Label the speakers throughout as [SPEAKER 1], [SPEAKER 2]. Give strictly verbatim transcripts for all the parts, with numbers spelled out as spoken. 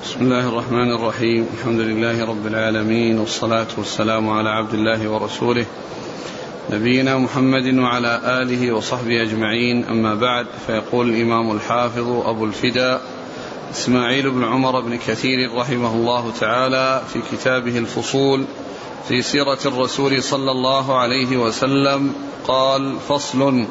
[SPEAKER 1] بسم الله الرحمن الرحيم. الحمد لله رب العالمين، والصلاة والسلام على عبد الله ورسوله نبينا محمد وعلى آله وصحبه أجمعين. أما بعد، فيقول الإمام الحافظ أبو الفداء إسماعيل بن عمر بن كثير رحمه الله تعالى في كتابه الفصول في سيرة الرسول صلى الله عليه وسلم قال: فصل.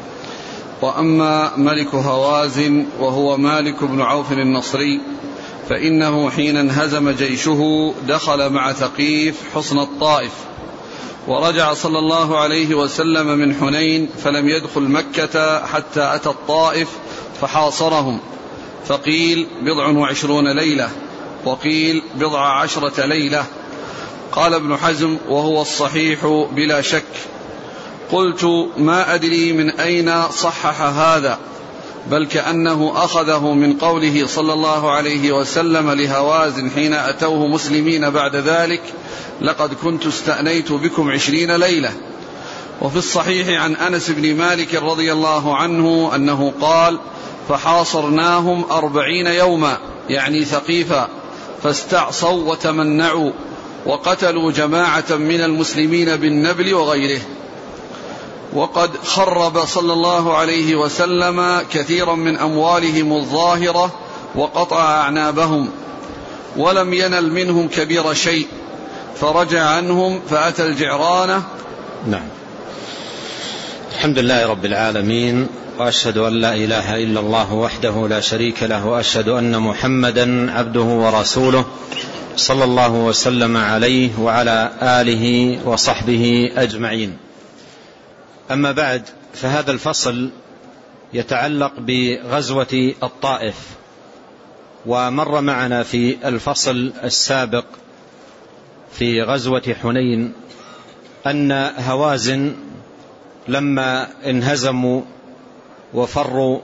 [SPEAKER 1] وأما ملك هوازن وهو مالك بن عوف النصري فإنه حين انهزم جيشه دخل مع ثقيف حصن الطائف، ورجع صلى الله عليه وسلم من حنين فلم يدخل مكة حتى أتى الطائف فحاصرهم، فقيل بضع وعشرون ليلة وقيل بضع عشرة ليلة. قال ابن حزم: وهو الصحيح بلا شك. قلت: ما أدري من أين صحح هذا، بل كأنه أخذه من قوله صلى الله عليه وسلم لهوازن حين أتوه مسلمين بعد ذلك: لقد كنت استأنيت بكم عشرين ليلة. وفي الصحيح عن أنس بن مالك رضي الله عنه أنه قال: فحاصرناهم أربعين يوما، يعني ثقيفا، فاستعصوا وتمنعوا وقتلوا جماعة من المسلمين بالنبل وغيره. وقد خرب صلى الله عليه وسلم كثيرا من أموالهم الظاهرة وقطع أعنابهم، ولم ينل منهم كبير شيء، فرجع عنهم فأتى الجعرانة.
[SPEAKER 2] نعم. الحمد لله رب العالمين، وأشهد أن لا إله إلا الله وحده لا شريك له، وأشهد أن محمدا عبده ورسوله صلى الله وسلم عليه وعلى آله وصحبه أجمعين. أما بعد، فهذا الفصل يتعلق بغزوة الطائف. ومر معنا في الفصل السابق في غزوة حنين أن هوازن لما انهزموا وفروا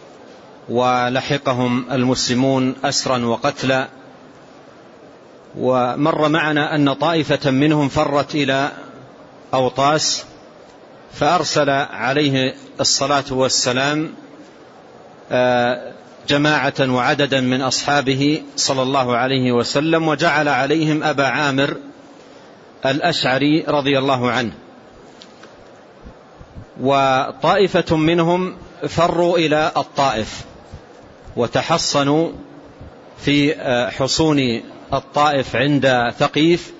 [SPEAKER 2] ولحقهم المسلمون أسرا وقتلا، ومر معنا أن طائفة منهم فرت إلى أوطاس، فأرسل عليه الصلاة والسلام جماعة وعددا من أصحابه صلى الله عليه وسلم، وجعل عليهم أبا عامر الأشعري رضي الله عنه. وطائفة منهم فروا إلى الطائف وتحصنوا في حصون الطائف عند ثقيف.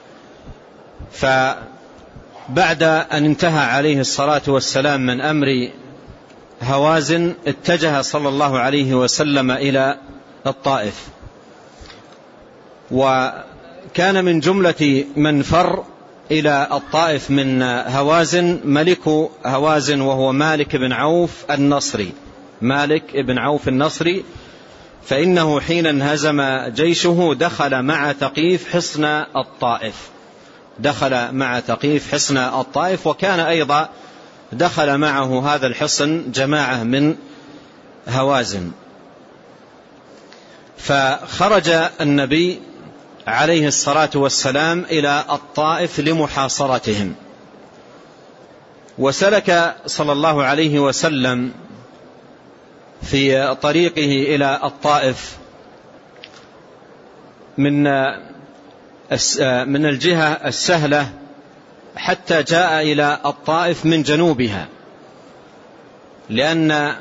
[SPEAKER 2] فبعد أن انتهى عليه الصلاة والسلام من أمر هوازن، اتجه صلى الله عليه وسلم إلى الطائف. وكان من جملة من فر إلى الطائف من هوازن ملك هوازن وهو مالك بن عوف النصري. مالك بن عوف النصري فإنه حين انهزم جيشه دخل مع ثقيف حصن الطائف دخل مع ثقيف حصن الطائف وكان أيضا دخل معه هذا الحصن جماعة من هوازن. فخرج النبي عليه الصلاة والسلام إلى الطائف لمحاصرتهم، وسلك صلى الله عليه وسلم في طريقه إلى الطائف من من الجهة السهلة حتى جاء إلى الطائف من جنوبها، لأن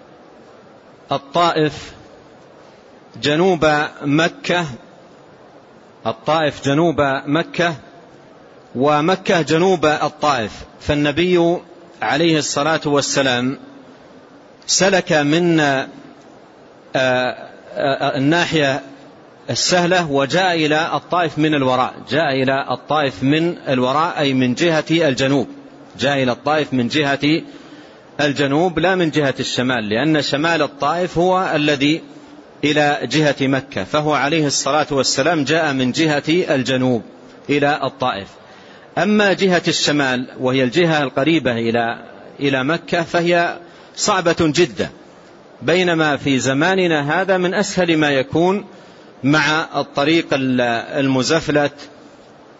[SPEAKER 2] الطائف جنوب مكة الطائف جنوب مكة ومكة جنوب الطائف. فالنبي عليه الصلاة والسلام سلك من الناحية السهلة وجاء إلى الطائف من الوراء جاء إلى الطائف من الوراء أي من جهة الجنوب جاء إلى الطائف من جهة الجنوب لا من جهة الشمال، لأن شمال الطائف هو الذي إلى جهة مكة، فهو عليه الصلاة والسلام جاء من جهة الجنوب إلى الطائف. أما جهة الشمال وهي الجهة القريبة إلى إلى مكة فهي صعبة جدا، بينما في زماننا هذا من أسهل ما يكون مع الطريق المزفلت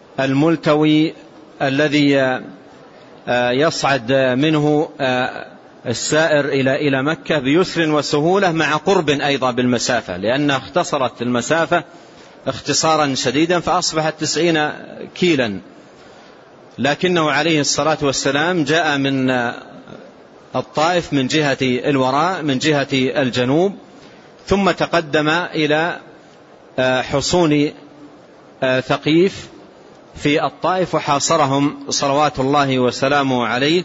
[SPEAKER 2] الملتوي الذي يصعد منه السائر إلى إلى مكة بيسر وسهولة مع قرب أيضا بالمسافة، لأنها اختصرت المسافة اختصارا شديدا فأصبحت تسعين كيلا، لكنه عليه الصلاة والسلام جاء من الطائف من جهة الوراء من جهة الجنوب، ثم تقدم إلى حصون ثقيف في الطائف وحاصرهم صلوات الله وسلامه عليه.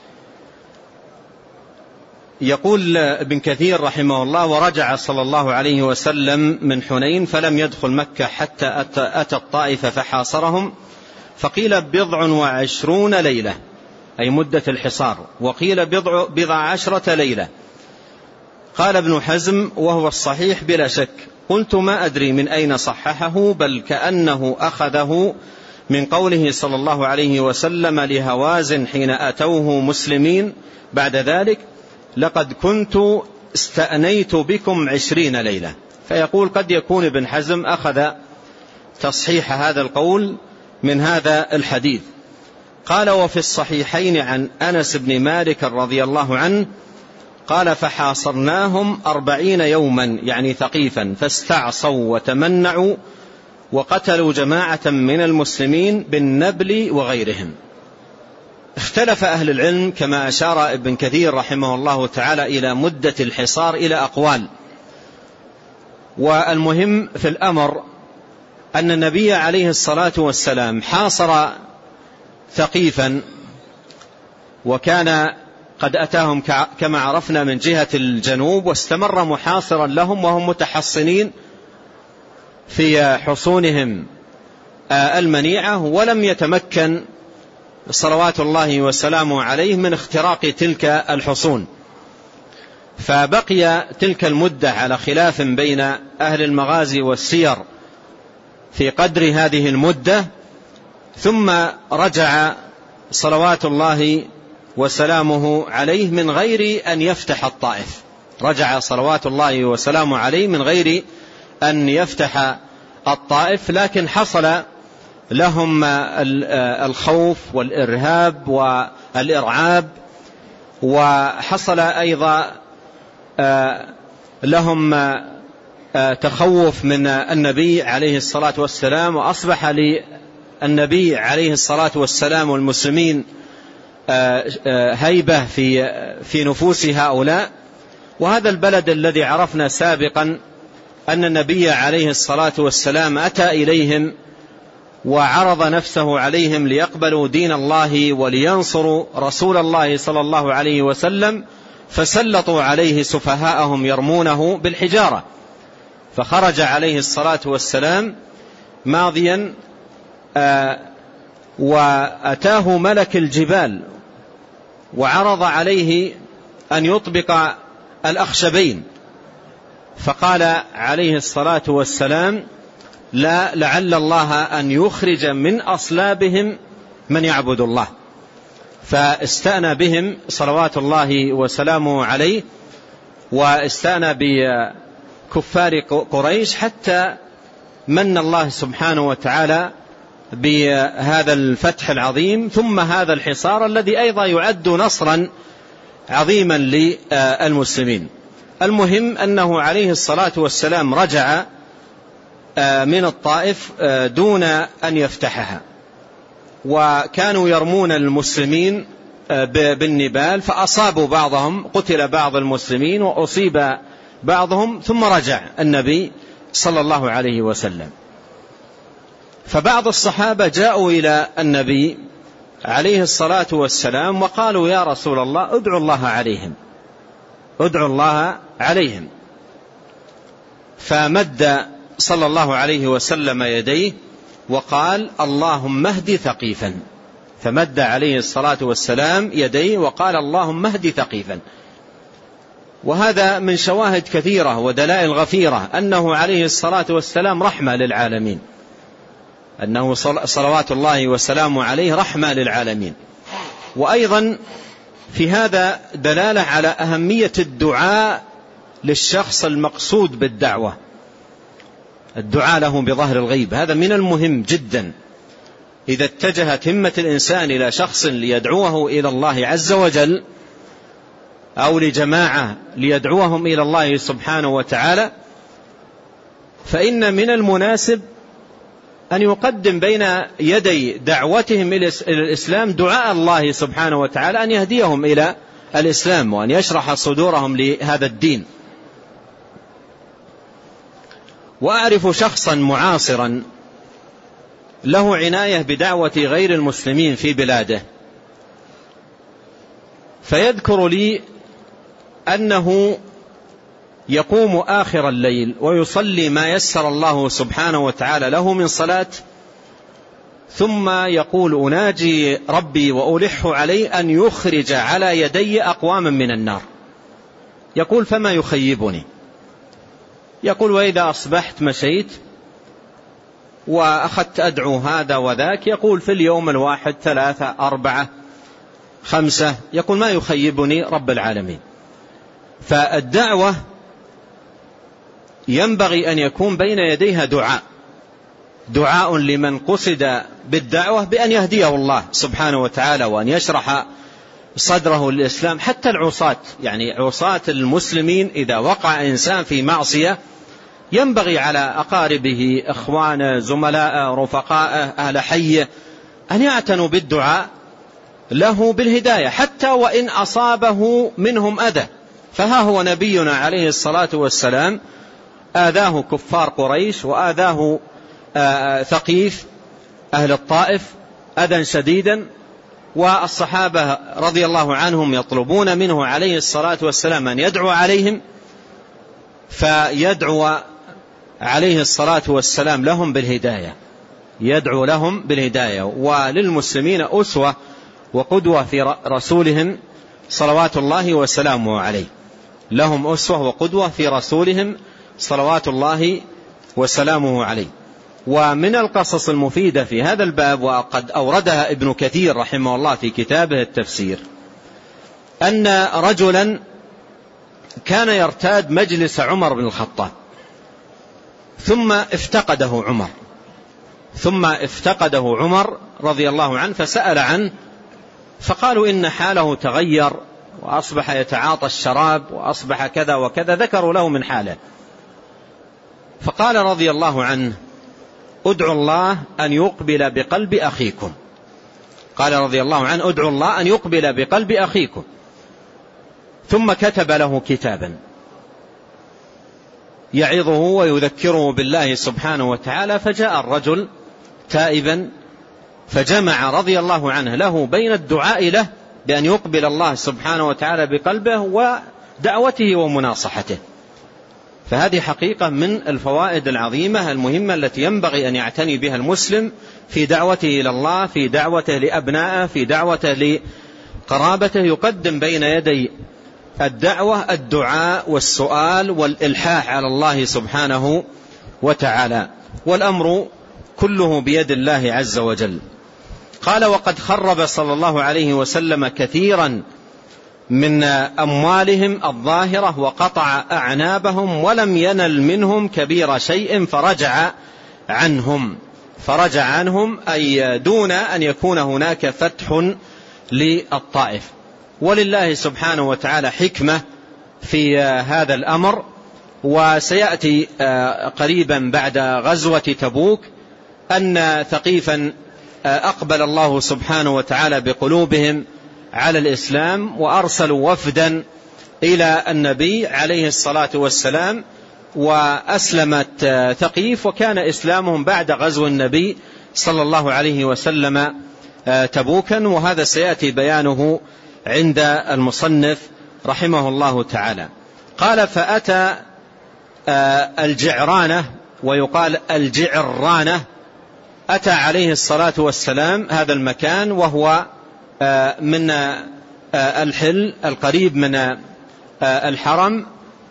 [SPEAKER 2] يقول ابن كثير رحمه الله: ورجع صلى الله عليه وسلم من حنين فلم يدخل مكة حتى أتى الطائف فحاصرهم، فقيل بضع وعشرون ليلة أي مدة الحصار، وقيل بضع, بضع عشرة ليلة. قال ابن حزم وهو الصحيح بلا شك. قلت ما أدري من أين صححه، بل كأنه أخذه من قوله صلى الله عليه وسلم لهوازن حين أتوه مسلمين بعد ذلك: لقد كنت استأنيت بكم عشرين ليلة. فيقول قد يكون ابن حزم أخذ تصحيح هذا القول من هذا الحديث. قال: وفي الصحيحين عن أنس بن مالك رضي الله عنه قال: فحاصرناهم أربعين يوما يعني ثقيفا، فاستعصوا وتمنعوا وقتلوا جماعة من المسلمين بالنبل وغيرهم. اختلف أهل العلم كما أشار ابن كثير رحمه الله تعالى إلى مدة الحصار إلى أقوال، والمهم في الأمر أن النبي عليه الصلاة والسلام حاصر ثقيفا، وكان قد أتاهم كما عرفنا من جهة الجنوب، واستمر محاصرا لهم وهم متحصنين في حصونهم المنيعة، ولم يتمكن صلوات الله وسلامه عليه من اختراق تلك الحصون، فبقي تلك المدة على خلاف بين أهل المغازي والسير في قدر هذه المدة. ثم رجع صلوات الله وسلامه عليه من غير أن يفتح الطائف، رجع صلوات الله وسلامه عليه من غير أن يفتح الطائف، لكن حصل لهم الخوف والإرهاب والإرعاب، وحصل أيضا لهم تخوف من النبي عليه الصلاة والسلام، وأصبح للنبي عليه الصلاة والسلام والمسلمين هيبة في في نفوس هؤلاء. وهذا البلد الذي عرفنا سابقا أن النبي عليه الصلاة والسلام أتى إليهم وعرض نفسه عليهم ليقبلوا دين الله ولينصروا رسول الله صلى الله عليه وسلم، فسلطوا عليه سفهاءهم يرمونه بالحجارة، فخرج عليه الصلاة والسلام ماضيا وأتاه ملك الجبال وعرض عليه أن يطبق الأخشبين، فقال عليه الصلاة والسلام: لا، لعل الله أن يخرج من أصلابهم من يعبد الله. فاستأنى بهم صلوات الله وسلامه عليه، واستأنى بكفار قريش حتى من الله سبحانه وتعالى بهذا الفتح العظيم، ثم هذا الحصار الذي أيضا يعد نصرا عظيما للمسلمين. المهم أنه عليه الصلاة والسلام رجع من الطائف دون أن يفتحها، وكانوا يرمون المسلمين بالنبال، فأصابوا بعضهم، قتل بعض المسلمين وأصيب بعضهم، ثم رجع النبي صلى الله عليه وسلم. فبعض الصحابة جاءوا إلى النبي عليه الصلاة والسلام وقالوا: يا رسول الله، ادعوا الله عليهم، ادعوا الله عليهم. فمد صلى الله عليه وسلم يديه وقال: اللهم اهد ثقيفا. فمد عليه الصلاة والسلام يديه وقال: اللهم اهد ثقيفا. وهذا من شواهد كثيرة ودلائل غفيرة أنه عليه الصلاة والسلام رحمة للعالمين، أنه صلوات الله وسلامه عليه رحمة للعالمين. وأيضا في هذا دلالة على أهمية الدعاء للشخص المقصود بالدعوة، الدعاء له بظهر الغيب، هذا من المهم جدا. إذا اتجهت همة الإنسان إلى شخص ليدعوه إلى الله عز وجل، أو لجماعة ليدعوهم إلى الله سبحانه وتعالى، فإن من المناسب أن يقدم بين يدي دعوتهم إلى الإسلام دعاء الله سبحانه وتعالى أن يهديهم إلى الإسلام وأن يشرح صدورهم لهذا الدين. وأعرف شخصا معاصرا له عناية بدعوة غير المسلمين في بلاده، فيذكر لي أنه يقوم آخر الليل ويصلي ما يسر الله سبحانه وتعالى له من صلاة، ثم يقول أناجي ربي وألح عليه أن يخرج على يدي أقواما من النار. يقول فما يخيبني؟ يقول وإذا أصبحت مشيت وأخذت أدعو هذا وذاك، يقول في اليوم الواحد ثلاثة أربعة خمسة، يقول ما يخيبني رب العالمين. فالدعوة ينبغي أن يكون بين يديها دعاء، دعاء لمن قصد بالدعوة بأن يهديه الله سبحانه وتعالى وأن يشرح صدره للإسلام. حتى العصاة، يعني عصاة المسلمين، إذا وقع إنسان في معصية ينبغي على أقاربه إخوانه زملاء رفقاء أهل حيه أن يعتنوا بالدعاء له بالهداية حتى وإن أصابه منهم أذى. فها هو نبينا عليه الصلاة والسلام آذاه كفار قريش وآذاه ثقيف أهل الطائف أذى شديدا، والصحابة رضي الله عنهم يطلبون منه عليه الصلاة والسلام أن يدعو عليهم، فيدعو عليه الصلاة والسلام لهم بالهداية، يدعو لهم بالهداية. وللمسلمين أسوة وقدوة في رسولهم صلوات الله وسلامه عليه، لهم أسوة وقدوة في رسولهم صلوات الله وسلامه عليه. ومن القصص المفيدة في هذا الباب، وقد أوردها ابن كثير رحمه الله في كتابه التفسير، أن رجلا كان يرتاد مجلس عمر بن الخطاب، ثم افتقده عمر ثم افتقده عمر رضي الله عنه فسأل عنه، فقالوا إن حاله تغير وأصبح يتعاطى الشراب وأصبح كذا وكذا، ذكروا له من حاله. فقال رضي الله عنه ادعوا الله أن يقبل بقلب أخيكم، قال رضي الله عنه ادعوا الله أن يقبل بقلب أخيكم. ثم كتب له كتابا يعظه ويذكره بالله سبحانه وتعالى. فجاء الرجل تائبا فجمع رضي الله عنه له بين الدعاء له بأن يقبل الله سبحانه وتعالى بقلبه ودعوته ومناصحته. فهذه حقيقة من الفوائد العظيمة المهمة التي ينبغي أن يعتني بها المسلم في دعوته إلى الله، في دعوته لأبنائه، في دعوته لقرابته. يقدم بين يدي الدعوة الدعاء والسؤال والإلحاح على الله سبحانه وتعالى، والأمر كله بيد الله عز وجل. قال وقد خرب صلى الله عليه وسلم كثيرا من أموالهم الظاهرة وقطع أعنابهم ولم ينل منهم كبير شيء فرجع عنهم فرجع عنهم أي دون أن يكون هناك فتح للطائف. ولله سبحانه وتعالى حكمة في هذا الأمر، وسيأتي قريبا بعد غزوة تبوك أن ثقيفا أقبل الله سبحانه وتعالى بقلوبهم على الإسلام، وأرسلوا وفدا إلى النبي عليه الصلاة والسلام، وأسلمت ثقيف، وكان إسلامهم بعد غزو النبي صلى الله عليه وسلم تبوكا، وهذا سيأتي بيانه عند المصنف رحمه الله تعالى. قال فأتى الجعرانة ويقال الجعرانة، أتى عليه الصلاة والسلام هذا المكان وهو من الحل القريب من الحرم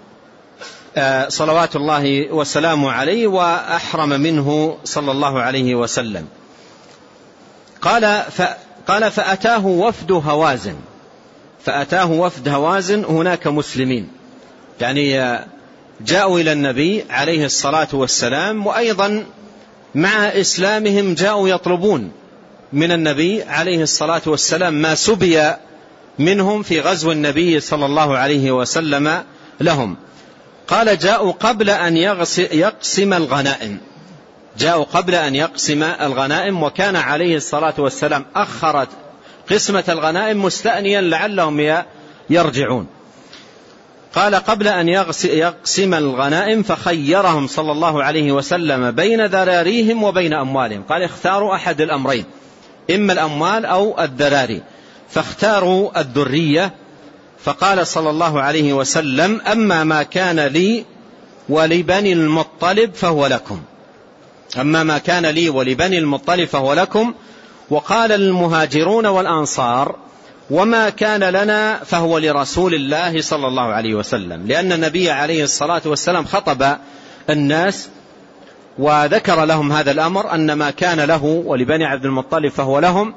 [SPEAKER 2] صلوات الله وسلامه عليه، وأحرم منه صلى الله عليه وسلم. قال قال فأتاه وفد هوازن فأتاه وفد هوازن هناك مسلمين، يعني جاءوا إلى النبي عليه الصلاة والسلام، وأيضا مع إسلامهم جاءوا يطلبون من النبي عليه الصلاة والسلام ما سبي منهم في غزو النبي صلى الله عليه وسلم لهم. قال جاءوا قبل أن يقسم الغنائم، جاءوا قبل أن يقسم الغنائم، وكان عليه الصلاة والسلام أخرت قسمة الغنائم مستأنيا لعلهم يرجعون. قال قبل أن يقسم الغنائم فخيرهم صلى الله عليه وسلم بين ذراريهم وبين أموالهم، قال اختاروا أحد الأمرين، إما الأموال أو الذراري، فاختاروا الذرية. فقال صلى الله عليه وسلم أما ما كان لي ولبني المطلب فهو لكم، أما ما كان لي ولبني المطلب فهو لكم. وقال المهاجرون والأنصار وما كان لنا فهو لرسول الله صلى الله عليه وسلم، لأن النبي عليه الصلاة والسلام خطب الناس وذكر لهم هذا الأمر أن ما كان له ولبني عبد المطلب فهو لهم.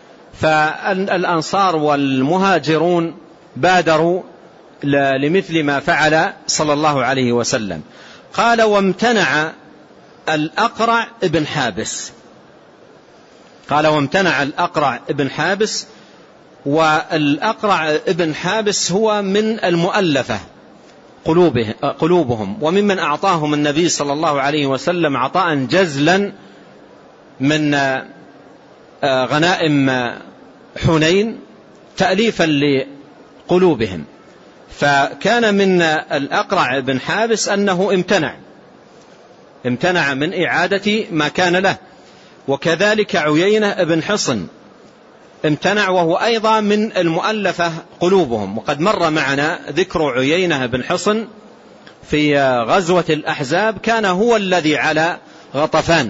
[SPEAKER 2] فالأنصار والمهاجرون بادروا لمثل ما فعل صلى الله عليه وسلم. قال وامتنع الأقرع ابن حابس، قال وامتنع الأقرع ابن حابس. والأقرع ابن حابس هو من المؤلفة قلوبه قلوبهم، وممن أعطاهم النبي صلى الله عليه وسلم عطاء جزلا من غنائم حنين تأليفا لقلوبهم. فكان من الأقرع بن حابس أنه امتنع امتنع من إعادة ما كان له. وكذلك عيينة بن حصن امتنع، وهو أيضا من المؤلفة قلوبهم. وقد مر معنا ذكر عيينة بن حصن في غزوة الأحزاب، كان هو الذي على غطفان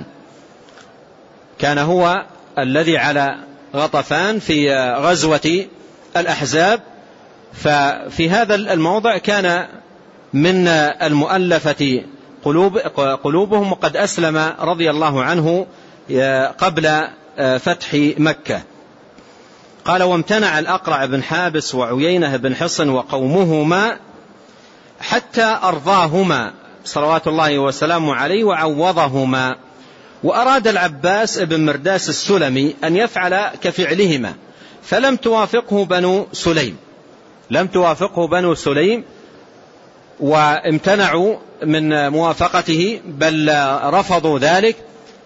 [SPEAKER 2] كان هو الذي على غطفان في غزوة الأحزاب. ففي هذا الموضع كان من المؤلفة قلوب قلوبهم، وقد أسلم رضي الله عنه قبل فتح مكة. قال وامتنع الأقرع بن حابس وعيينة بن حصن وقومهما حتى أرضاهما صلوات الله وسلامه عليه وعوضهما. وأراد العباس بن مرداس السلمي أن يفعل كفعلهما، فلم توافقه بنو سليم لم توافقه بنو سليم وامتنعوا من موافقته، بل رفضوا ذلك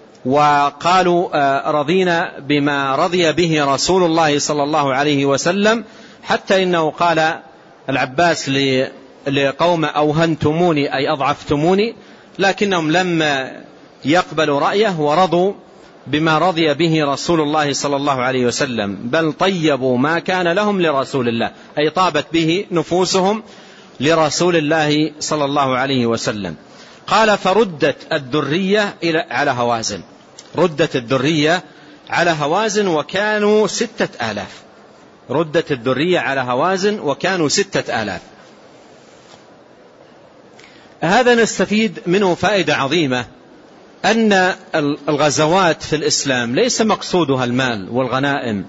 [SPEAKER 2] وقالوا رضينا بما رضي به رسول الله صلى الله عليه وسلم. حتى إنه قال العباس لقوم أوهنتموني أي أضعفتموني، لكنهم لم يقبلوا رأيه ورضوا بما رضي به رسول الله صلى الله عليه وسلم، بل طيبوا ما كان لهم لرسول الله، أي طابت به نفوسهم لرسول الله صلى الله عليه وسلم. قال فردت الذرية على هوازن، ردت الذرية على هوازن وكانوا ستة آلاف، ردت الذرية على هوازن وكانوا ستة آلاف. هذا نستفيد منه فائدة عظيمة، أن الغزوات في الإسلام ليس مقصودها المال والغنائم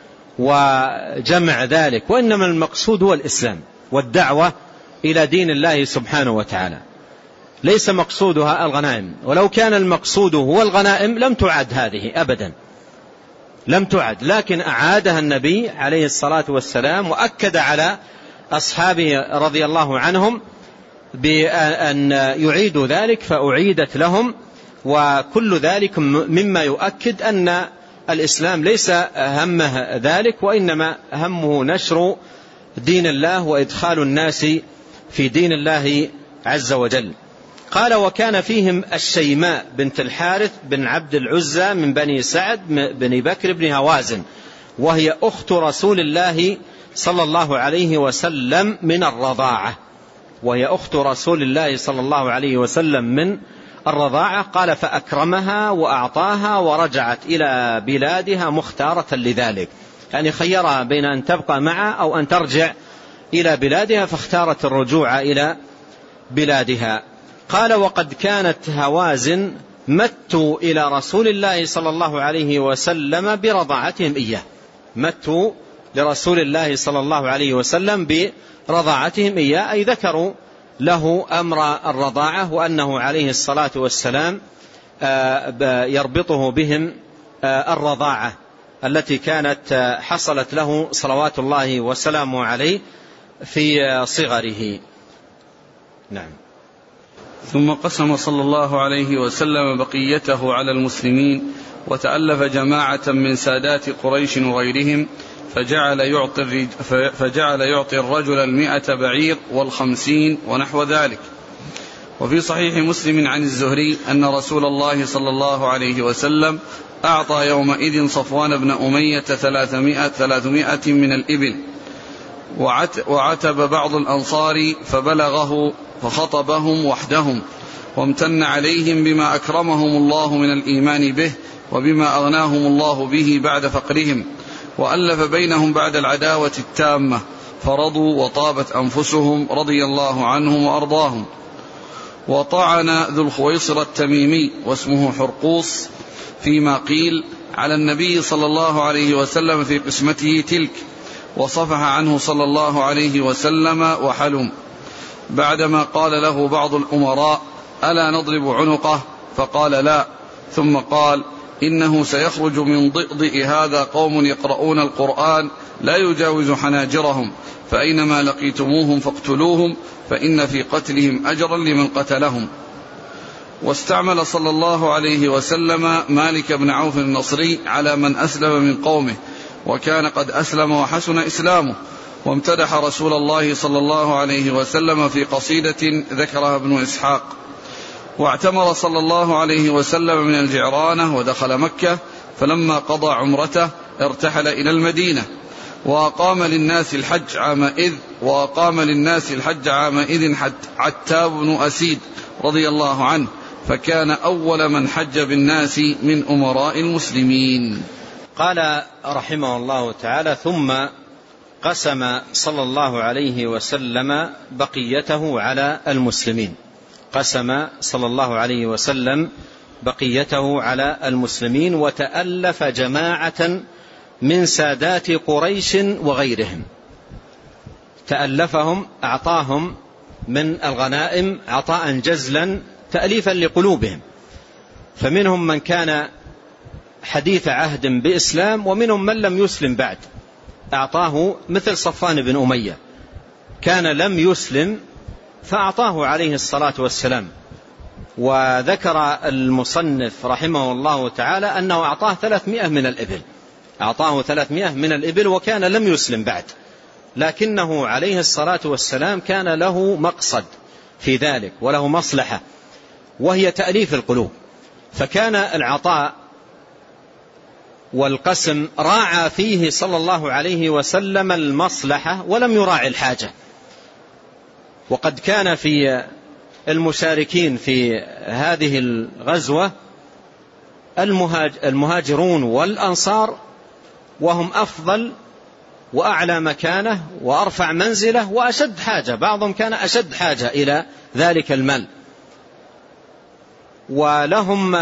[SPEAKER 2] وجمع ذلك، وإنما المقصود هو الإسلام والدعوة إلى دين الله سبحانه وتعالى، ليس مقصودها الغنائم. ولو كان المقصود هو الغنائم لم تعد هذه أبدا، لم تعد، لكن أعادها النبي عليه الصلاة والسلام وأكد على أصحابه رضي الله عنهم بأن يعيدوا ذلك، فأعيدت لهم. وكل ذلك مما يؤكد أن الإسلام ليس همه ذلك، وإنما همه نشر دين الله وإدخال الناس في دين الله عز وجل. قال وكان فيهم الشيماء بنت الحارث بن عبد العزى من بني سعد بن بكر بن هوازن، وهي أخت رسول الله صلى الله عليه وسلم من الرضاعة، وهي أخت رسول الله صلى الله عليه وسلم من الرضاعة. قال فأكرمها وأعطاها ورجعت إلى بلادها مختارة لذلك، يعني خيرها بين أن تبقى معه أو أن ترجع إلى بلادها، فاختارت الرجوع إلى بلادها. قال وقد كانت هوازن متوا إلى رسول الله صلى الله عليه وسلم برضاعتهم إياه، متوا لرسول الله صلى الله عليه وسلم برضاعتهم إياه، أي ذكروا له أمر الرضاعة، وأنه عليه الصلاة والسلام يربطه بهم الرضاعة، التي كانت حصلت له صلوات الله وسلامه عليه في صغره. نعم.
[SPEAKER 1] ثم قسم صلى الله عليه وسلم بقيته على المسلمين، وتألف جماعة من سادات قريش وغيرهم، فجعل يعطي, فجعل يعطي الرجل المئة بعير والخمسين ونحو ذلك. وفي صحيح مسلم عن الزهري أن رسول الله صلى الله عليه وسلم أعطى يومئذ صفوان بن أمية ثلاثمائة, ثلاثمائة من الإبل، وعتب بعض الأنصار فبلغه فخطبهم وحدهم، وامتن عليهم بما أكرمهم الله من الإيمان به وبما أغناهم الله به بعد فقرهم، وألف بينهم بعد العداوة التامة، فرضوا وطابت أنفسهم رضي الله عنهم وأرضاهم. وطعن ذو الخويصر التميمي واسمه حرقوس فيما قيل على النبي صلى الله عليه وسلم في قسمته تلك، وصفح عنه صلى الله عليه وسلم وحلم، بعدما قال له بعض الأمراء: ألا نضرب عنقه؟ فقال: لا. ثم قال: إنه سيخرج من ضئضئ هذا قوم يقرؤون القرآن لا يجاوز حناجرهم، فأينما لقيتموهم فاقتلوهم، فإن في قتلهم أجرا لمن قتلهم. واستعمل صلى الله عليه وسلم مالك بن عوف النصري على من أسلم من قومه، وكان قد أسلم وحسن إسلامه، وامتدح رسول الله صلى الله عليه وسلم في قصيدة ذكرها ابن إسحاق. واعتمر صلى الله عليه وسلم من الجعرانة ودخل مكة، فلما قضى عمرته ارتحل إلى المدينة، وأقام للناس الحج عامئذ وأقام للناس الحج عامئذ عتاب بن أسيد رضي الله عنه، فكان أول من حج بالناس من أمراء المسلمين.
[SPEAKER 2] قال رحمه الله تعالى: ثم قسم صلى الله عليه وسلم بقيته على المسلمين. قسم صلى الله عليه وسلم بقيته على المسلمين، وتألف جماعة من سادات قريش وغيرهم. تألفهم، أعطاهم من الغنائم عطاء جزلا تأليفا لقلوبهم، فمنهم من كان حديث عهد بإسلام، ومنهم من لم يسلم بعد. أعطاه مثل صفوان بن أمية، كان لم يسلم فأعطاه عليه الصلاة والسلام. وذكر المصنف رحمه الله تعالى أنه أعطاه ثلاثمائة من الإبل، أعطاه ثلاثمائة من الإبل وكان لم يسلم بعد، لكنه عليه الصلاة والسلام كان له مقصد في ذلك وله مصلحة، وهي تأليف القلوب. فكان العطاء والقسم راعى فيه صلى الله عليه وسلم المصلحة ولم يراعي الحاجة. وقد كان في المشاركين في هذه الغزوة المهاجرون والأنصار، وهم أفضل وأعلى مكانة وأرفع منزلة وأشد حاجة، بعضهم كان أشد حاجة إلى ذلك المال، ولهم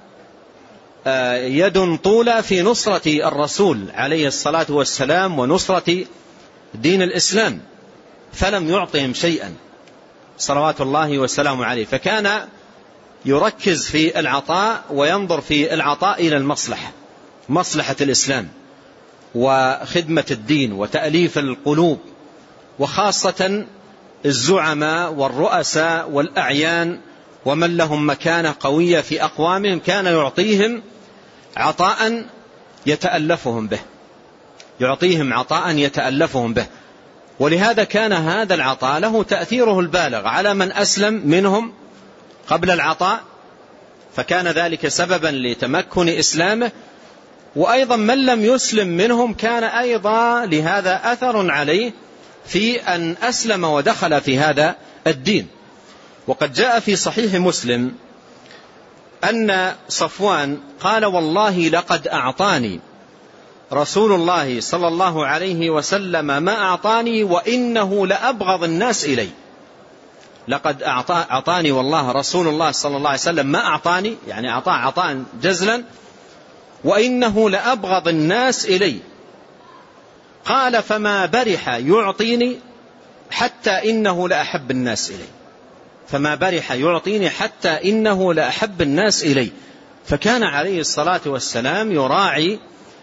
[SPEAKER 2] يد طولى في نصرة الرسول عليه الصلاة والسلام ونصرة دين الإسلام، فلم يعطهم شيئا صلوات الله وسلامه عليه. فكان يركز في العطاء وينظر في العطاء إلى المصلحة، مصلحة الإسلام وخدمة الدين وتأليف القلوب، وخاصة الزعماء والرؤساء والأعيان ومن لهم مكانة قوية في أقوامهم، كان يعطيهم عطاء يتألفهم به، يعطيهم عطاء يتألفهم به. ولهذا كان هذا العطاء له تأثيره البالغ على من أسلم منهم قبل العطاء، فكان ذلك سببا لتمكن إسلامه، وأيضا من لم يسلم منهم كان أيضا لهذا أثر عليه في أن أسلم ودخل في هذا الدين. وقد جاء في صحيح مسلم أن صفوان قال: والله لقد أعطاني رسول الله صلى الله عليه وسلم ما أعطاني وإنه لأبغض الناس إلي. لقد أعطاني والله رسول الله صلى الله عليه وسلم ما أعطاني، يعني أعطاه عطاء جزلا، وإنه لأبغض الناس إلي. قال: فما برح يعطيني حتى إنه لأحب الناس إلي. فما برح يعطيني حتى إنه لأحب الناس إلي. فكان عليه الصلاة والسلام يراعي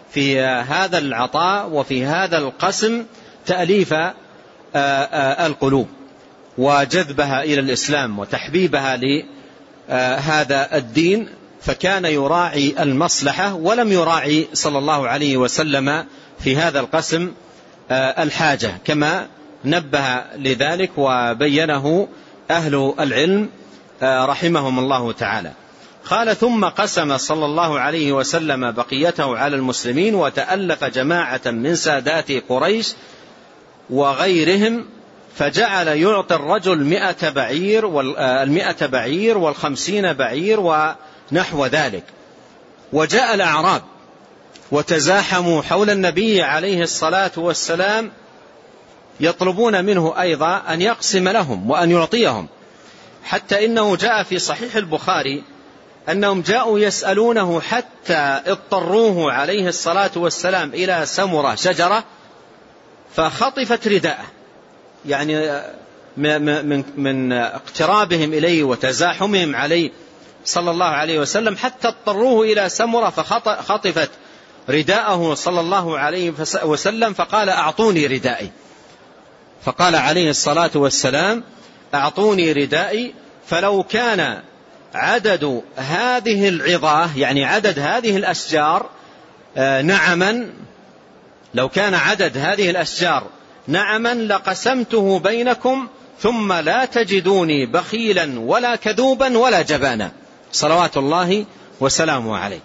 [SPEAKER 2] في هذا العطاء وفي هذا القسم تأليف القلوب وجذبها إلى الإسلام وتحبيبها لهذا الدين، فكان يراعي المصلحة ولم يراعي صلى الله عليه وسلم في هذا القسم الحاجة، كما نبه لذلك وبينه أهل العلم رحمهم الله تعالى. قال: ثم قسم صلى الله عليه وسلم بقيته على المسلمين، وتألف جماعة من سادات قريش وغيرهم، فجعل يعطي الرجل مئة بعير والمئة بعير والخمسين بعير ونحو ذلك. وجاء الأعراب وتزاحموا حول النبي عليه الصلاة والسلام يطلبون منه أيضا أن يقسم لهم وأن يعطيهم، حتى إنه جاء في صحيح البخاري أنهم جاءوا يسألونه حتى اضطروه عليه الصلاة والسلام إلى سمرة شجرة فخطفت رداءه، يعني من, من اقترابهم إليه وتزاحمهم عليه صلى الله عليه وسلم حتى اضطروه إلى سمرة فخطفت رداءه صلى الله عليه وسلم، فقال: أعطوني ردائي. فقال عليه الصلاة والسلام: أعطوني ردائي. فلو كان عدد هذه العظاه، يعني عدد هذه الأشجار نعما، لو كان عدد هذه الأشجار نعما لقسمته بينكم ثم لا تجدوني بخيلا ولا كذوبا ولا جبانا، صلوات الله وسلامه عليه.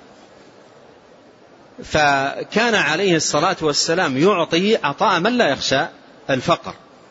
[SPEAKER 2] فكان عليه الصلاة والسلام يعطي عطاء من لا يخشى الفقر،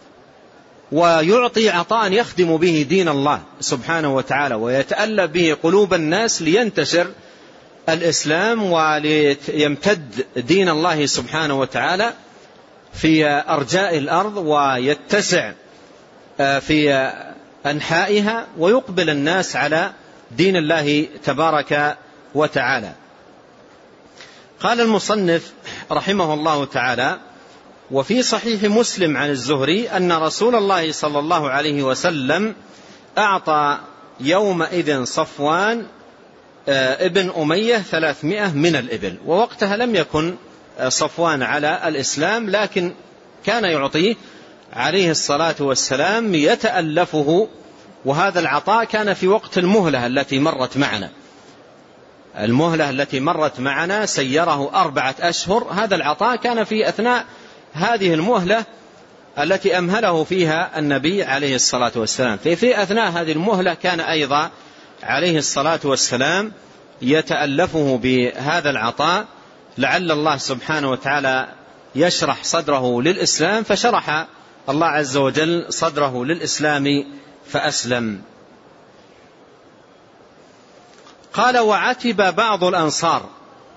[SPEAKER 2] ويعطي عطاء يخدم به دين الله سبحانه وتعالى ويتألف به قلوب الناس لينتشر الإسلام وليمتد دين الله سبحانه وتعالى في أرجاء الأرض ويتسع في أنحائها ويقبل الناس على دين الله تبارك وتعالى. قال المصنف رحمه الله تعالى: وفي صحيح مسلم عن الزهري أن رسول الله صلى الله عليه وسلم أعطى يومئذ صفوان ابن أمية ثلاثمائة من الإبل، ووقتها لم يكن صفوان على الإسلام، لكن كان يعطيه عليه الصلاة والسلام يتألفه، وهذا العطاء كان في وقت المهلة التي مرت معنا المهلة التي مرت معنا سيره أربعة أشهر، هذا العطاء كان في أثناء هذه المهلة التي أمهله فيها النبي عليه الصلاة والسلام. في أثناء هذه المهلة كان أيضا عليه الصلاة والسلام يتألفه بهذا العطاء، لعل الله سبحانه وتعالى يشرح صدره للإسلام، فشرح الله عز وجل صدره للإسلام فأسلم. قال: وعتب بعض الأنصار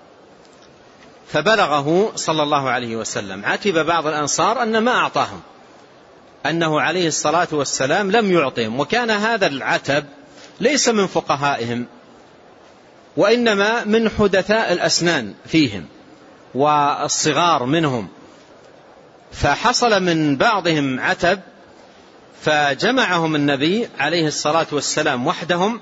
[SPEAKER 2] فبلغه صلى الله عليه وسلم، عتب بعض الأنصار أن ما أعطاهم، أنه عليه الصلاة والسلام لم يعطهم، وكان هذا العتب ليس من فقهائهم وإنما من حدثاء الأسنان فيهم والصغار منهم، فحصل من بعضهم عتب فجمعهم النبي عليه الصلاة والسلام وحدهم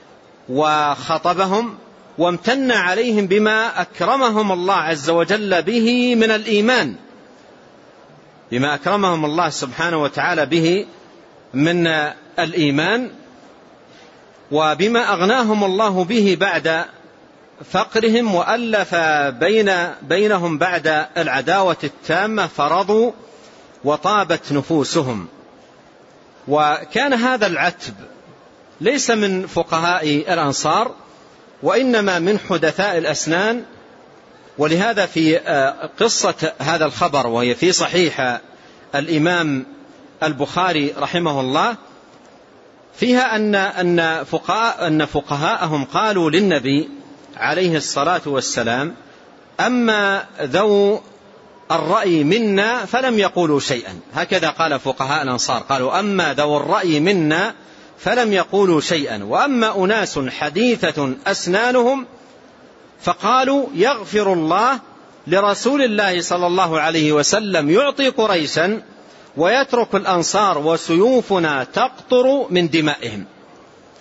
[SPEAKER 2] وخطبهم وامتن عليهم بما أكرمهم الله عز وجل به من الإيمان، بما أكرمهم الله سبحانه وتعالى به من الإيمان، وبما أغناهم الله به بعد فقرهم، وألف بين بينهم بعد العداوة التامة فرضوا وطابت نفوسهم. وكان هذا العتب ليس من فقهاء الأنصار وإنما من حدثاء الأسنان، ولهذا في قصة هذا الخبر وهي في صحيح الإمام البخاري رحمه الله فيها أن أن فقهاء أن فقهاءهم قالوا للنبي عليه الصلاة والسلام: أما ذو الرأي منا فلم يقولوا شيئا. هكذا قال فقهاء الأنصار، قالوا: أما ذو الرأي منا فلم يقولوا شيئا، وأما أناس حديثة أسنانهم فقالوا: يغفر الله لرسول الله صلى الله عليه وسلم يعطي قريشا ويترك الأنصار وسيوفنا تقطر من دمائهم.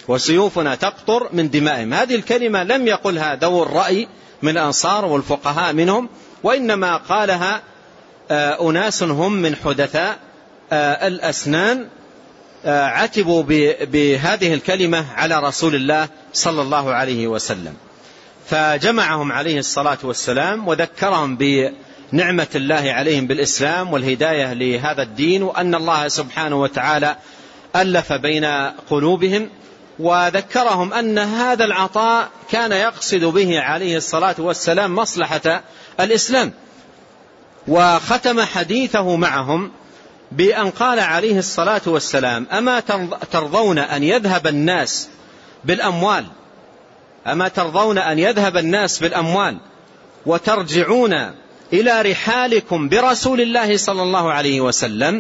[SPEAKER 2] وسيوفنا تقطر من دمائهم. هذه الكلمة لم يقلها ذو الرأي من الأنصار والفقهاء منهم، وإنما قالها أناس هم من حدثاء الأسنان عتبوا بهذه الكلمة على رسول الله صلى الله عليه وسلم، فجمعهم عليه الصلاة والسلام وذكرهم بنعمة الله عليهم بالإسلام والهداية لهذا الدين، وأن الله سبحانه وتعالى ألف بين قلوبهم، وذكرهم أن هذا العطاء كان يقصد به عليه الصلاة والسلام مصلحة الإسلام. وختم حديثه معهم بأن قال عليه الصلاة والسلام: أما ترضون أن يذهب الناس بالأموال أما ترضون أن يذهب الناس بالأموال وترجعون إلى رحالكم برسول الله صلى الله عليه وسلم؟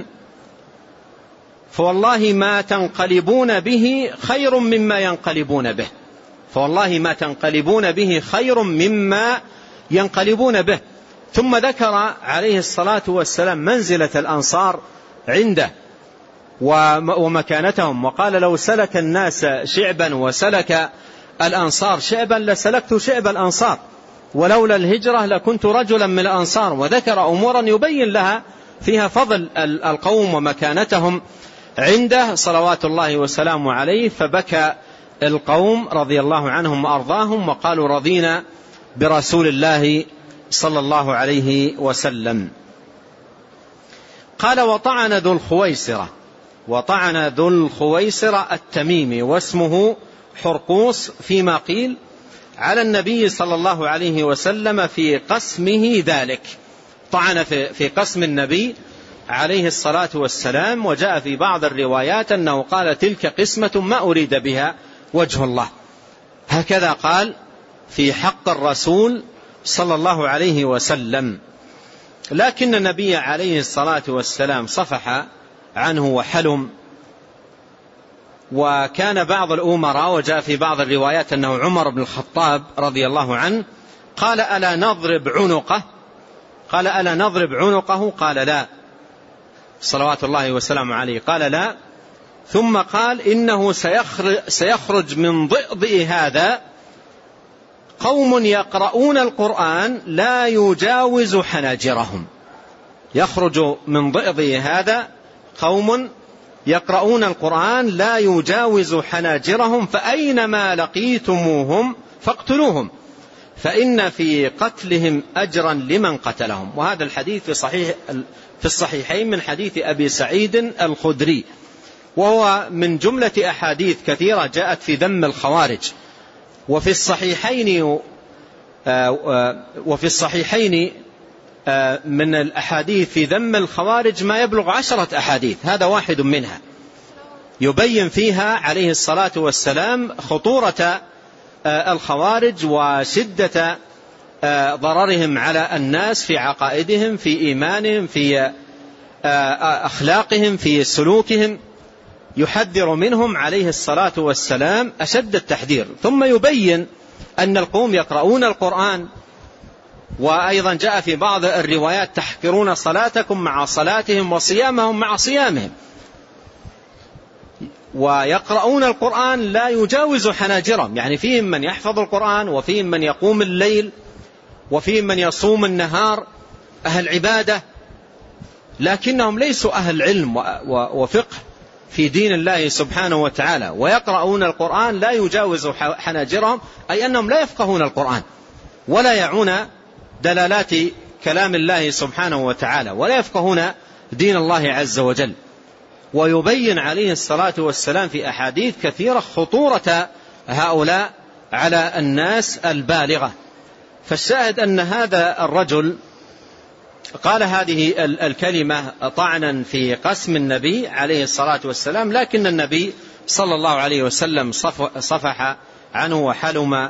[SPEAKER 2] فوالله ما تنقلبون به خير مما ينقلبون به فوالله ما تنقلبون به خير مما ينقلبون به. ثم ذكر عليه الصلاة والسلام منزلة الأنصار عنده ومكانتهم، وقال: لو سلك الناس شعبا وسلك الأنصار شعبا لسلكت شعب الأنصار، ولولا الهجرة لكنت رجلا من الأنصار. وذكر أمورا يبين لها فيها فضل القوم ومكانتهم عنده صلوات الله وسلامه عليه. فبكى القوم رضي الله عنهم وأرضاهم وقالوا: رضينا برسول الله صلى الله عليه وسلم. قال: وطعن ذو الخويسرة وطعن ذو الخويسرة التميمي واسمه حرقوس فيما قيل على النبي صلى الله عليه وسلم في قسمه ذلك. طعن في قسم النبي عليه الصلاة والسلام، وجاء في بعض الروايات أنه قال: تلك قسمة ما أريد بها وجه الله. هكذا قال في حق الرسول صلى الله عليه وسلم. لكن النبي عليه الصلاة والسلام صفح عنه وحلم. وكان بعض الأمراء، وجاء في بعض الروايات أنه عمر بن الخطاب رضي الله عنه، قال: ألا نضرب عنقه قال ألا نضرب عنقه قال: لا، صلوات الله وسلامه عليه، قال: لا. ثم قال: إنه سيخرج, سيخرج من ضئضئ هذا قوم يقرؤون القرآن لا يجاوز حناجرهم. يخرج من ضئضئ هذا قوم يقرؤون القرآن لا يجاوز حناجرهم، فأينما لقيتموهم فاقتلوهم، فإن في قتلهم أجرا لمن قتلهم. وهذا الحديث في صحيح في الصحيحين من حديث أبي سعيد الخدري، وهو من جملة أحاديث كثيرة جاءت في ذم الخوارج. وفي الصحيحين وفي الصحيحين من الأحاديث في ذم الخوارج ما يبلغ عشرة أحاديث، هذا واحد منها يبين فيها عليه الصلاة والسلام خطورة الخوارج وشدة ضررهم على الناس في عقائدهم، في إيمانهم، في أخلاقهم، في سلوكهم. يحذر منهم عليه الصلاة والسلام أشد التحذير. ثم يبين أن القوم يقرؤون القرآن، وأيضا جاء في بعض الروايات: تحقرون صلاتكم مع صلاتهم وصيامهم مع صيامهم. ويقرؤون القرآن لا يجاوز حناجرهم، يعني فيهم من يحفظ القرآن، وفيهم من يقوم الليل، وفيهم من يصوم النهار، أهل عبادة، لكنهم ليسوا أهل علم وفقه في دين الله سبحانه وتعالى. ويقرؤون القرآن لا يجاوز حناجرهم، أي أنهم لا يفقهون القرآن ولا يعون دلالات كلام الله سبحانه وتعالى، ولا يفقهون دين الله عز وجل. ويبين عليه الصلاة والسلام في أحاديث كثيرة خطورة هؤلاء على الناس البالغة. فالشاهد أن هذا الرجل قال هذه الكلمة طعنا في قسم النبي عليه الصلاة والسلام، لكن النبي صلى الله عليه وسلم صفح عنه وحلم.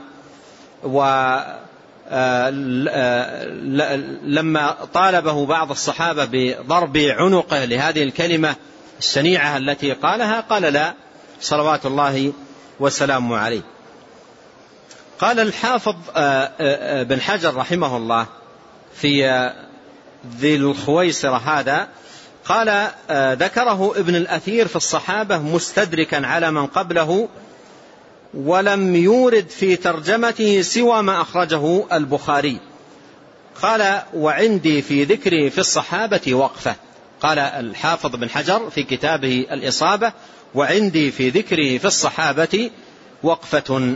[SPEAKER 2] ولما طالبه بعض الصحابة بضرب عنقه لهذه الكلمة الشنيعة التي قالها قال: لا، صلوات الله وسلامه عليه. قال الحافظ بن حجر رحمه الله في ذي الخويسرة هذا، قال: ذكره ابن الأثير في الصحابة مستدركا على من قبله ولم يورد في ترجمته سوى ما أخرجه البخاري. قال وعندي في ذكره في الصحابة وقفة. قال الحافظ بن حجر في كتابه الإصابة وعندي في ذكره في الصحابة وقفة.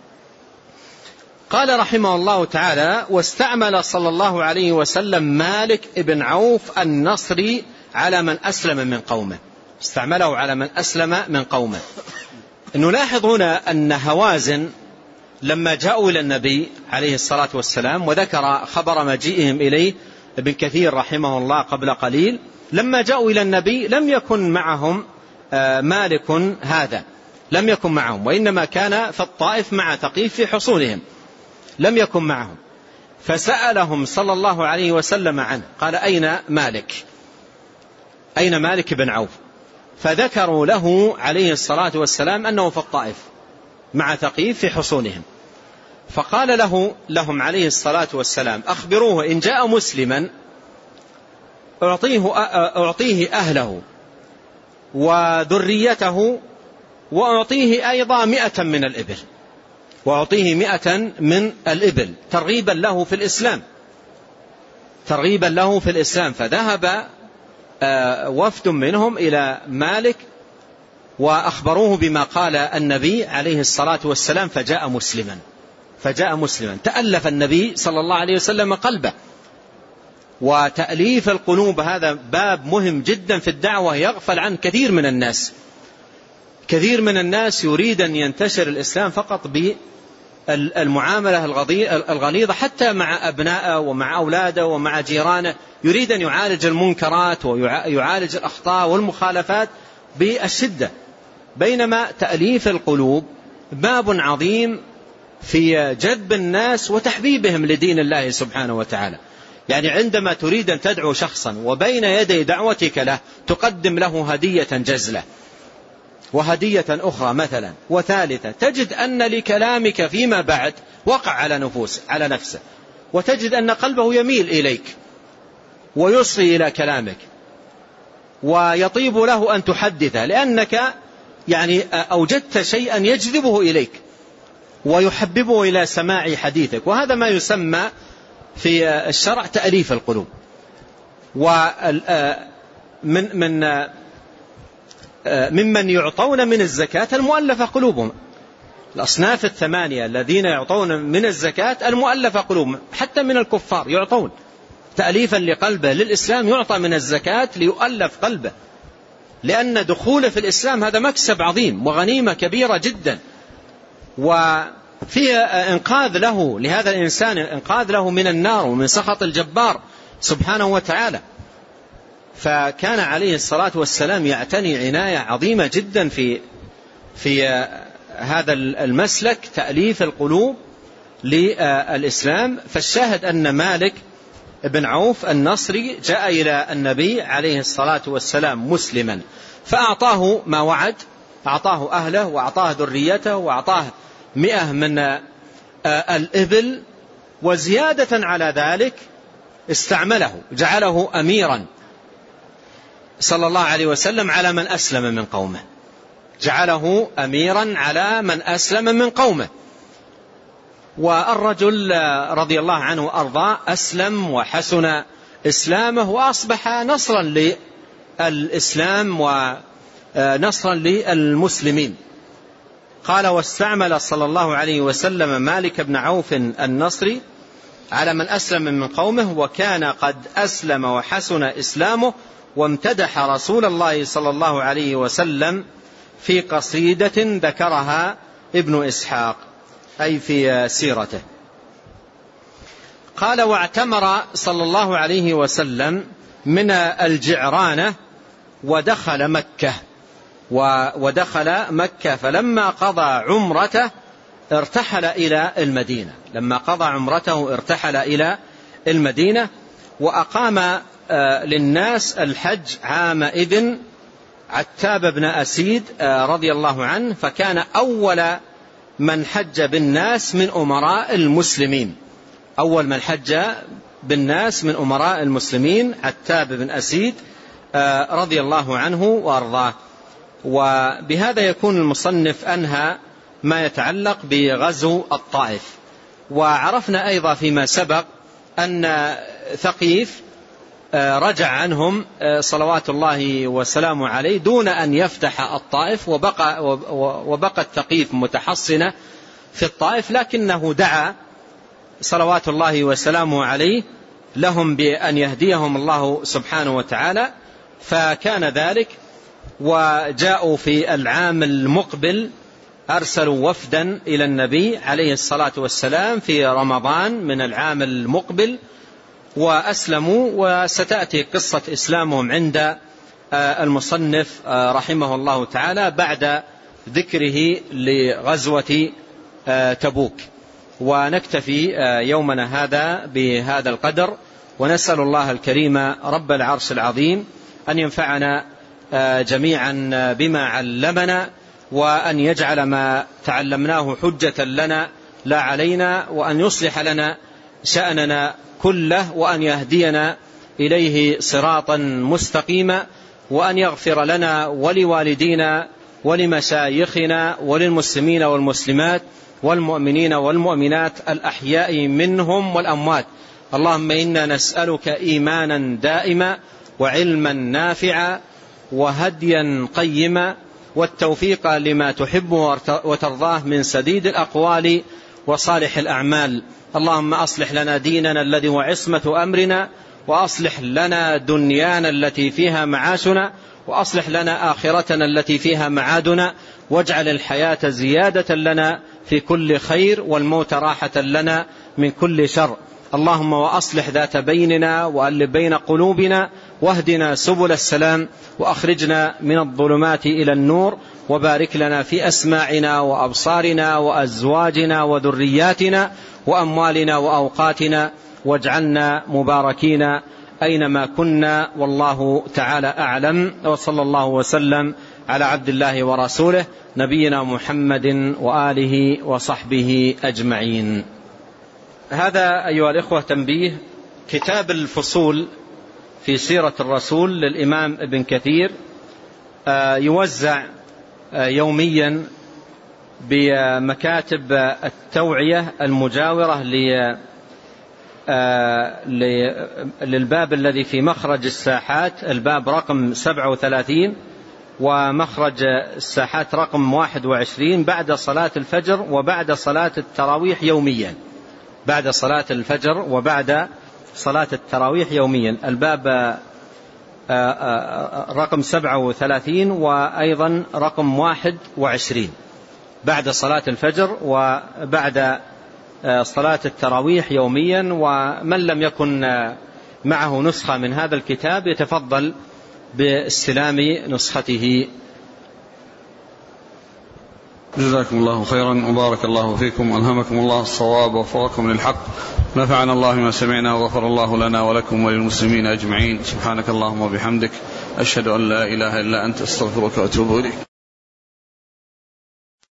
[SPEAKER 2] قال رحمه الله تعالى واستعمل صلى الله عليه وسلم مالك بن عوف النصري على من أسلم من قومه، استعمله على من أسلم من قومه. نلاحظ هنا أن هوازن لما جاءوا إلى النبي عليه الصلاة والسلام، وذكر خبر مجيئهم إليه ابن كثير رحمه الله قبل قليل، لما جاءوا إلى النبي لم يكن معهم مالك هذا، لم يكن معهم، وإنما كان في الطائف مع ثقيف في حصونهم، لم يكن معهم. فسألهم صلى الله عليه وسلم عنه، قال أين مالك؟ أين مالك بن عوف؟ فذكروا له عليه الصلاة والسلام أنه في الطائف مع ثقيف في حصونهم. فقال له لهم عليه الصلاة والسلام أخبروه إن جاء مسلما أعطيه, أعطيه أهله وذريته وأعطيه أيضا مئة من الإبل، وأعطيه مئة من الإبل ترغيبا له في الإسلام، ترغيبا له في الإسلام. فذهب وفد منهم إلى مالك وأخبروه بما قال النبي عليه الصلاة والسلام، فجاء مسلما، فجاء مسلما. تألف النبي صلى الله عليه وسلم قلبه. وتأليف القلوب هذا باب مهم جدا في الدعوة يغفل عن كثير من الناس. كثير من الناس يريد أن ينتشر الإسلام فقط بالمعاملة الغليظة حتى مع أبنائه ومع أولاده ومع جيرانه، يريد أن يعالج المنكرات ويعالج الأخطاء والمخالفات بالشدة، بينما تأليف القلوب باب عظيم في جذب الناس وتحبيبهم لدين الله سبحانه وتعالى. يعني عندما تريد أن تدعو شخصا وبين يدي دعوتك له تقدم له هدية جزلة وهدية أخرى مثلا وثالثة، تجد أن لكلامك فيما بعد وقع على نفوس على نفسه، وتجد أن قلبه يميل إليك ويصغي إلى كلامك ويطيب له أن تحدثه، لأنك يعني أوجدت شيئا يجذبه إليك ويحببه إلى سماع حديثك. وهذا ما يسمى في الشرع تأليف القلوب. ومن من ممن يعطون من الزكاة المؤلفة قلوبهم، الأصناف الثمانية الذين يعطون من الزكاة المؤلفة قلوبهم، حتى من الكفار يعطون تأليفا لقلبه للإسلام، يعطى من الزكاة ليؤلف قلبه، لأن دخوله في الإسلام هذا مكسب عظيم وغنيمة كبيرة جدا، وفيه إنقاذ له لهذا الإنسان، إنقاذ له من النار ومن سخط الجبار سبحانه وتعالى. فكان عليه الصلاة والسلام يعتني عناية عظيمة جدا في في هذا المسلك تأليف القلوب للإسلام. فالشاهد أن مالك بن عوف النصري جاء إلى النبي عليه الصلاة والسلام مسلما، فأعطاه ما وعد، أعطاه أهله وأعطاه ذريته وأعطاه مئة من الإبل، وزيادة على ذلك استعمله جعله أميرا صلى الله عليه وسلم على من أسلم من قومه، جعله أميرا على من أسلم من قومه. والرجل رضي الله عنه وأرضاه أسلم وحسن إسلامه وأصبح نصرا للإسلام ونصرا للمسلمين. قال واستعمل صلى الله عليه وسلم مالك بن عوف النصري على من أسلم من قومه، وكان قد أسلم وحسن إسلامه، وامتدح رسول الله صلى الله عليه وسلم في قصيدة ذكرها ابن إسحاق أي في سيرته. قال واعتمر صلى الله عليه وسلم من الجعرانة ودخل مكة ودخل مكة فلما قضى عمرته ارتحل إلى المدينة، لما قضى عمرته ارتحل إلى المدينة، وأقام للناس الحج عامئذ عتاب بن أسيد رضي الله عنه، فكان أول من حج بالناس من أمراء المسلمين، أول من حج بالناس من أمراء المسلمين عتاب بن أسيد رضي الله عنه وأرضاه. وبهذا يكون المصنف أنهى ما يتعلق بغزو الطائف. وعرفنا أيضا فيما سبق أن ثقيف رجع عنهم صلوات الله وسلامه عليه دون أن يفتح الطائف، وبقى وبقت ثقيف متحصنة في الطائف، لكنه دعا صلوات الله وسلامه عليه لهم بأن يهديهم الله سبحانه وتعالى، فكان ذلك. وجاءوا في العام المقبل أرسلوا وفدا إلى النبي عليه الصلاة والسلام في رمضان من العام المقبل وأسلموا، وستأتي قصة إسلامهم عند المصنف رحمه الله تعالى بعد ذكره لغزوة تبوك. ونكتفي يومنا هذا بهذا القدر، ونسأل الله الكريم رب العرش العظيم أن ينفعنا جميعا بما علمنا، وأن يجعل ما تعلمناه حجة لنا لا علينا، وأن يصلح لنا شأننا كله، وأن يهدينا إليه صراطا مستقيما، وأن يغفر لنا ولوالدينا ولمشايخنا وللمسلمين والمسلمات والمؤمنين والمؤمنات الأحياء منهم والأموات. اللهم إنا نسألك إيمانا دائما وعلما نافعا وهديا قيما والتوفيق لما تحب وترضاه من سديد الأقوال وصالح الأعمال. اللهم أصلح لنا ديننا الذي هو عصمة أمرنا، وأصلح لنا دنيانا التي فيها معاشنا، وأصلح لنا آخرتنا التي فيها معادنا، واجعل الحياة زيادة لنا في كل خير والموت راحة لنا من كل شر. اللهم وأصلح ذات بيننا وألف بين قلوبنا، واهدنا سبل السلام، وأخرجنا من الظلمات إلى النور، وبارك لنا في أسماعنا وأبصارنا وأزواجنا وذرياتنا وأموالنا وأوقاتنا، واجعلنا مباركين أينما كنا، والله تعالى أعلم. وصلى الله وسلم على عبد الله ورسوله نبينا محمد وآله وصحبه أجمعين. هذا أيها الإخوة تنبيه. كتاب الفصول في سيرة الرسول للإمام ابن كثير يوزع يوميا بمكاتب التوعية المجاورة للباب الذي في مخرج الساحات، الباب رقم سبعة وثلاثين، ومخرج الساحات رقم واحد وعشرين، بعد صلاة الفجر وبعد صلاة التراويح يوميا، بعد صلاة الفجر وبعد صلاة التراويح يوميا. الباب رقم سبعة وثلاثين وأيضا رقم واحد وعشرين، بعد صلاة الفجر وبعد صلاة التراويح يوميا. ومن لم يكن معه نسخة من هذا الكتاب يتفضل باستلام نسخته.
[SPEAKER 1] جزاكم الله خيرا وبارك الله فيكم، ألهمكم الله الصواب ووفقكم للحق، نفعنا الله ما سمعنا وغفر الله لنا ولكم وللمسلمين أجمعين. سبحانك اللهم وبحمدك، أشهد أن لا إله إلا أنت، أستغفرك وأتوب إليك.